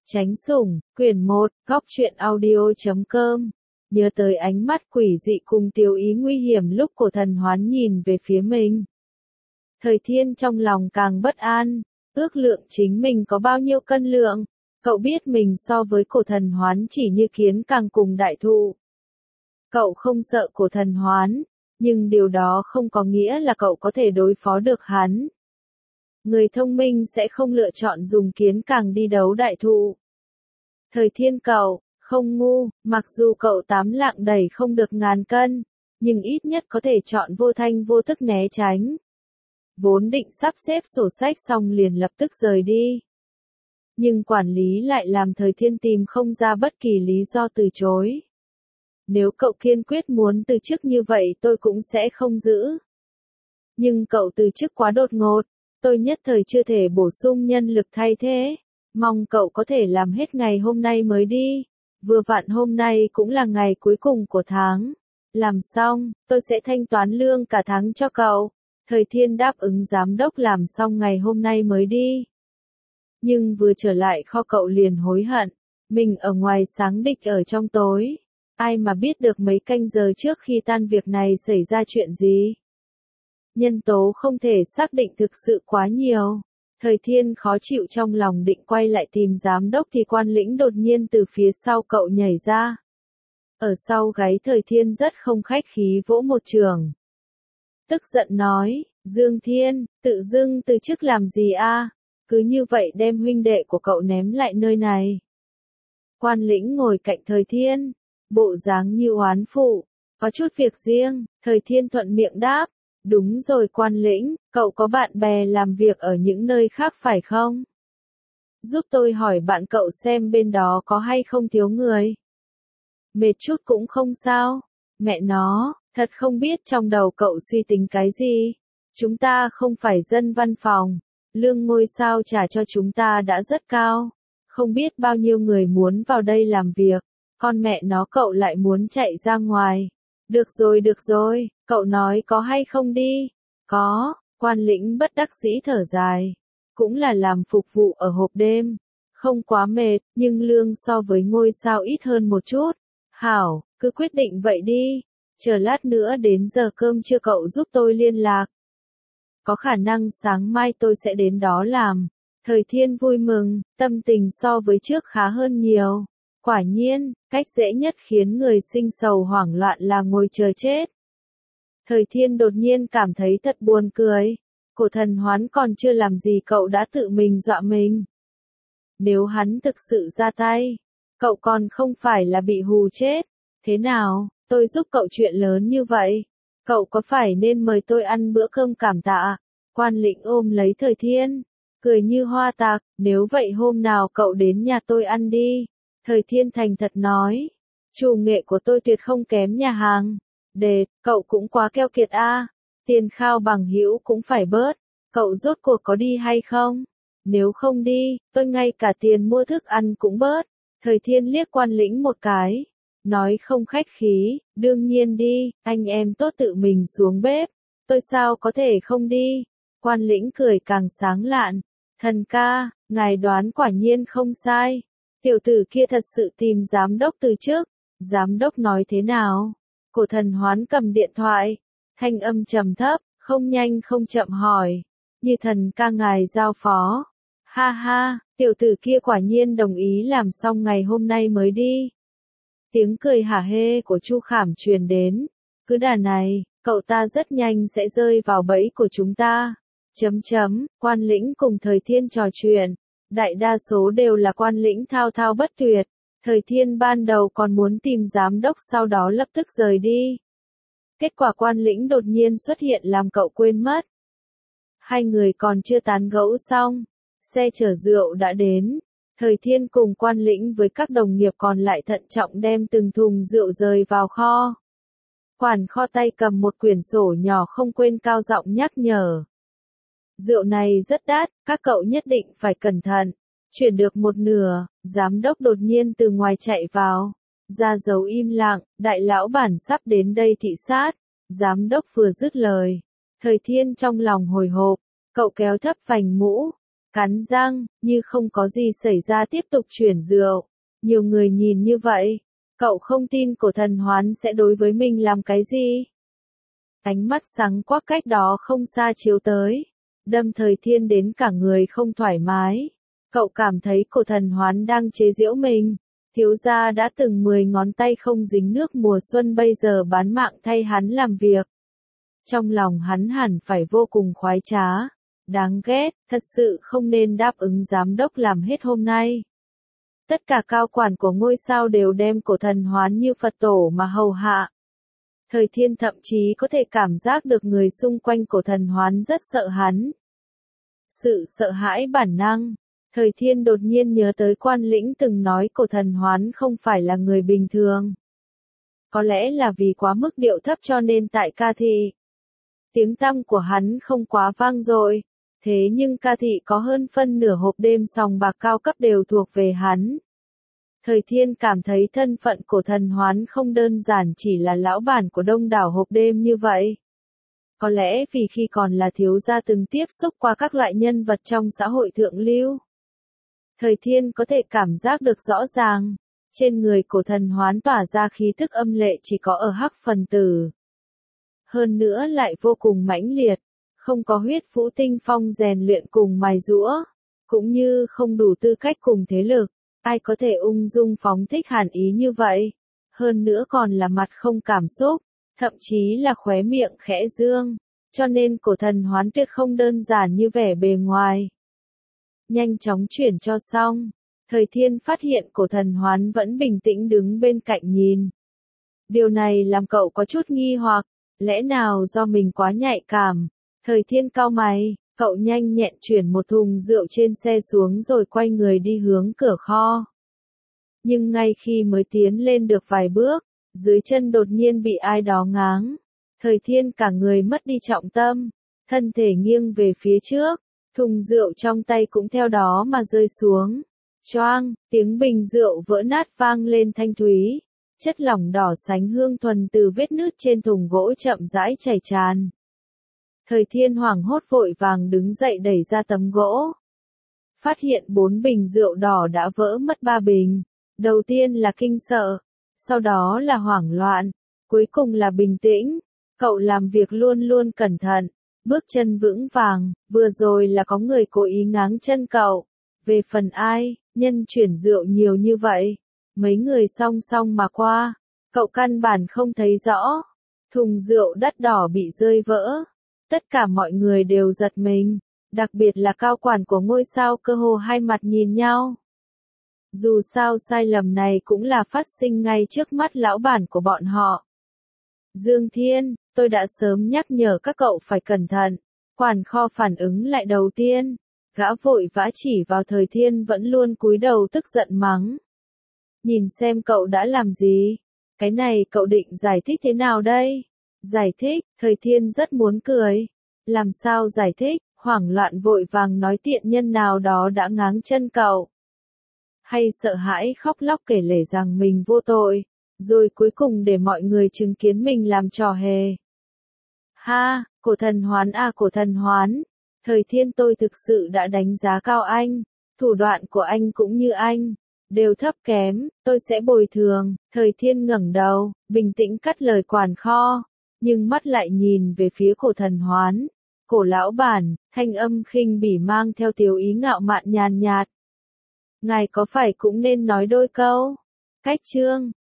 Tránh sủng, quyển 1, góc truyện audio.com. Nhớ tới ánh mắt quỷ dị cùng tiêu ý nguy hiểm lúc cổ thần hoán nhìn về phía mình. Thời Thiên trong lòng càng bất an, ước lượng chính mình có bao nhiêu cân lượng. Cậu biết mình so với cổ thần hoán chỉ như kiến càng cùng đại thụ. Cậu không sợ cổ thần hoán, nhưng điều đó không có nghĩa là cậu có thể đối phó được hắn. Người thông minh sẽ không lựa chọn dùng kiến càng đi đấu đại thụ. Thời Thiên cậu, không ngu, mặc dù cậu 8 lạng đẩy không được ngàn cân, nhưng ít nhất có thể chọn vô thanh vô tức né tránh. Vốn định sắp xếp sổ sách xong liền lập tức rời đi. Nhưng quản lý lại làm Thời Thiên tìm không ra bất kỳ lý do từ chối. Nếu cậu kiên quyết muốn từ chức như vậy tôi cũng sẽ không giữ. Nhưng cậu từ chức quá đột ngột, tôi nhất thời chưa thể bổ sung nhân lực thay thế. Mong cậu có thể làm hết ngày hôm nay mới đi. Vừa vặn hôm nay cũng là ngày cuối cùng của tháng. Làm xong, tôi sẽ thanh toán lương cả tháng cho cậu. Thời Thiên đáp ứng giám đốc làm xong ngày hôm nay mới đi. Nhưng vừa trở lại kho cậu liền hối hận. Mình ở ngoài sáng địch ở trong tối. Ai mà biết được mấy canh giờ trước khi tan việc này xảy ra chuyện gì. Nhân tố không thể xác định thực sự quá nhiều. Thời Thiên khó chịu trong lòng định quay lại tìm giám đốc thì Quan Lĩnh đột nhiên từ phía sau cậu nhảy ra. Ở sau gáy Thời Thiên rất không khách khí vỗ một trường. Tức giận nói, Dương Thiên, tự dưng từ chức làm gì a? Cứ như vậy đem huynh đệ của cậu ném lại nơi này. Quan Lĩnh ngồi cạnh Thời Thiên, bộ dáng như oán phụ, có chút việc riêng, Thời Thiên thuận miệng đáp. Đúng rồi Quan Lĩnh, cậu có bạn bè làm việc ở những nơi khác phải không? Giúp tôi hỏi bạn cậu xem bên đó có hay không thiếu người. Mệt chút cũng không sao. Mẹ nó, thật không biết trong đầu cậu suy tính cái gì. Chúng ta không phải dân văn phòng. Lương ngôi sao trả cho chúng ta đã rất cao. Không biết bao nhiêu người muốn vào đây làm việc. Con mẹ nó cậu lại muốn chạy ra ngoài. Được rồi, cậu nói có hay không đi? Có, Quan Lĩnh bất đắc dĩ thở dài. Cũng là làm phục vụ ở hộp đêm. Không quá mệt, nhưng lương so với ngôi sao ít hơn một chút. Hảo, cứ quyết định vậy đi. Chờ lát nữa đến giờ cơm trưa cậu giúp tôi liên lạc. Có khả năng sáng mai tôi sẽ đến đó làm. Thời Thiên vui mừng, tâm tình so với trước khá hơn nhiều. Quả nhiên, cách dễ nhất khiến người sinh sầu hoảng loạn là ngồi chờ chết. Thời Thiên đột nhiên cảm thấy thật buồn cười. Cổ thần hoán còn chưa làm gì cậu đã tự mình dọa mình. Nếu hắn thực sự ra tay, cậu còn không phải là bị hù chết. Thế nào, tôi giúp cậu chuyện lớn như vậy. Cậu có phải nên mời tôi ăn bữa cơm cảm tạ? Quan Lĩnh ôm lấy Thời Thiên, cười như hoa tạc, nếu vậy hôm nào cậu đến nhà tôi ăn đi. Thời Thiên thành thật nói, chủ nghệ của tôi tuyệt không kém nhà hàng. Đệt, cậu cũng quá keo kiệt a. Tiền khao bằng hữu cũng phải bớt. Cậu rốt cuộc có đi hay không? Nếu không đi, tôi ngay cả tiền mua thức ăn cũng bớt. Thời Thiên liếc Quan Lĩnh một cái, nói không khách khí, đương nhiên đi, anh em tốt tự mình xuống bếp. Tôi sao có thể không đi? Quan Lĩnh cười càng sáng lạn. Thần ca, ngài đoán quả nhiên không sai. Tiểu tử kia thật sự tìm giám đốc từ trước. Giám đốc nói thế nào? Cổ thần hoán cầm điện thoại. Thanh âm trầm thấp, không nhanh không chậm hỏi. Như thần ca ngài giao phó. Ha ha, tiểu tử kia quả nhiên đồng ý làm xong ngày hôm nay mới đi. Tiếng cười hả hê của Chu Khảm truyền đến. Cứ đà này, cậu ta rất nhanh sẽ rơi vào bẫy của chúng ta. Quan Lĩnh cùng Thời Thiên trò chuyện. Đại đa số đều là Quan Lĩnh thao thao bất tuyệt. Thời Thiên ban đầu còn muốn tìm giám đốc sau đó lập tức rời đi. Kết quả Quan Lĩnh đột nhiên xuất hiện làm cậu quên mất. Hai người còn chưa tán gẫu xong. Xe chở rượu đã đến. Thời Thiên cùng Quan Lĩnh với các đồng nghiệp còn lại thận trọng đem từng thùng rượu rời vào kho. Quản kho tay cầm một quyển sổ nhỏ không quên cao giọng nhắc nhở. Rượu này rất đắt, các cậu nhất định phải cẩn thận. Chuyển được một nửa, giám đốc đột nhiên từ ngoài chạy vào. Ra dấu im lặng, đại lão bản sắp đến đây thị sát. Giám đốc vừa dứt lời. Thời Thiên trong lòng hồi hộp, cậu kéo thấp vành mũ. cắn răng, như không có gì xảy ra tiếp tục chuyển rượu. Nhiều người nhìn như vậy, cậu không tin cổ thần hoán sẽ đối với mình làm cái gì. Ánh mắt sáng quắc cách đó không xa chiếu tới, đâm Thời Thiên đến cả người không thoải mái. Cậu cảm thấy cổ thần hoán đang chế giễu mình. Thiếu gia đã từng 10 ngón tay không dính nước mùa xuân bây giờ bán mạng thay hắn làm việc. Trong lòng hắn hẳn phải vô cùng khoái trá. Đáng ghét, thật sự không nên đáp ứng giám đốc làm hết hôm nay. Tất cả cao quản của ngôi sao đều đem cổ thần hoán như Phật tổ mà hầu hạ. Thời Thiên thậm chí có thể cảm giác được người xung quanh cổ thần hoán rất sợ hắn. Sự sợ hãi bản năng. Thời Thiên đột nhiên nhớ tới Quan Lĩnh từng nói cổ thần hoán không phải là người bình thường. Có lẽ là vì quá mức điệu thấp cho nên tại ca thị, tiếng tăm của hắn không quá vang dội. Thế nhưng ca thị có hơn phân nửa hộp đêm sòng bạc cao cấp đều thuộc về hắn. Thời Thiên cảm thấy thân phận cổ thần hoán không đơn giản chỉ là lão bản của đông đảo hộp đêm như vậy. Có lẽ vì khi còn là thiếu gia từng tiếp xúc qua các loại nhân vật trong xã hội thượng lưu. Thời Thiên có thể cảm giác được rõ ràng, trên người cổ thần hoán tỏa ra khí thức âm lệ chỉ có ở hắc phần tử. Hơn nữa lại vô cùng mãnh liệt, không có huyết vũ tinh phong rèn luyện cùng mài giũa, cũng như không đủ tư cách cùng thế lực, ai có thể ung dung phóng thích hàn ý như vậy, hơn nữa còn là mặt không cảm xúc, thậm chí là khóe miệng khẽ dương, cho nên cổ thần hoán tuyệt không đơn giản như vẻ bề ngoài. Nhanh chóng chuyển cho xong, Thời Thiên phát hiện cổ thần hoán vẫn bình tĩnh đứng bên cạnh nhìn. Điều này làm cậu có chút nghi hoặc, lẽ nào do mình quá nhạy cảm. Thời Thiên cau mày, cậu nhanh nhẹn chuyển một thùng rượu trên xe xuống rồi quay người đi hướng cửa kho. Nhưng ngay khi mới tiến lên được vài bước, dưới chân đột nhiên bị ai đó ngáng. Thời Thiên cả người mất đi trọng tâm, thân thể nghiêng về phía trước, thùng rượu trong tay cũng theo đó mà rơi xuống. Choang, tiếng bình rượu vỡ nát vang lên thanh thúy. Chất lỏng đỏ sánh hương thuần từ vết nứt trên thùng gỗ chậm rãi chảy tràn. Thời Thiên hoảng hốt vội vàng đứng dậy đẩy ra tấm gỗ. Phát hiện 4 bình rượu đỏ đã vỡ mất 3 bình. Đầu tiên là kinh sợ, sau đó là hoảng loạn, cuối cùng là bình tĩnh. Cậu làm việc luôn luôn cẩn thận, bước chân vững vàng, vừa rồi là có người cố ý ngáng chân cậu. Về phần ai, nhân chuyển rượu nhiều như vậy, mấy người song song mà qua, cậu căn bản không thấy rõ. Thùng rượu đắt đỏ bị rơi vỡ. Tất cả mọi người đều giật mình, đặc biệt là cao quản của ngôi sao cơ hồ hai mặt nhìn nhau. Dù sao sai lầm này cũng là phát sinh ngay trước mắt lão bản của bọn họ. Dương Thiên, tôi đã sớm nhắc nhở các cậu phải cẩn thận. Quản kho phản ứng lại đầu tiên, gã vội vã chỉ vào Thời Thiên vẫn luôn cúi đầu tức giận mắng. Nhìn xem cậu đã làm gì, cái này cậu định giải thích thế nào đây? Giải thích, Thời Thiên rất muốn cười. Làm sao giải thích, hoảng loạn vội vàng nói tiện nhân nào đó đã ngáng chân cậu. Hay sợ hãi khóc lóc kể lể rằng mình vô tội, rồi cuối cùng để mọi người chứng kiến mình làm trò hề. Ha, cổ thần hoán à cổ thần hoán, Thời Thiên tôi thực sự đã đánh giá cao anh, thủ đoạn của anh cũng như anh, đều thấp kém, tôi sẽ bồi thường. Thời Thiên ngẩng đầu, bình tĩnh cắt lời quản kho, nhưng mắt lại nhìn về phía cổ thần hoán. Cổ lão bản, thanh âm khinh bỉ mang theo tiểu ý ngạo mạn nhàn nhạt. Ngài có phải cũng nên nói đôi câu? Cách chương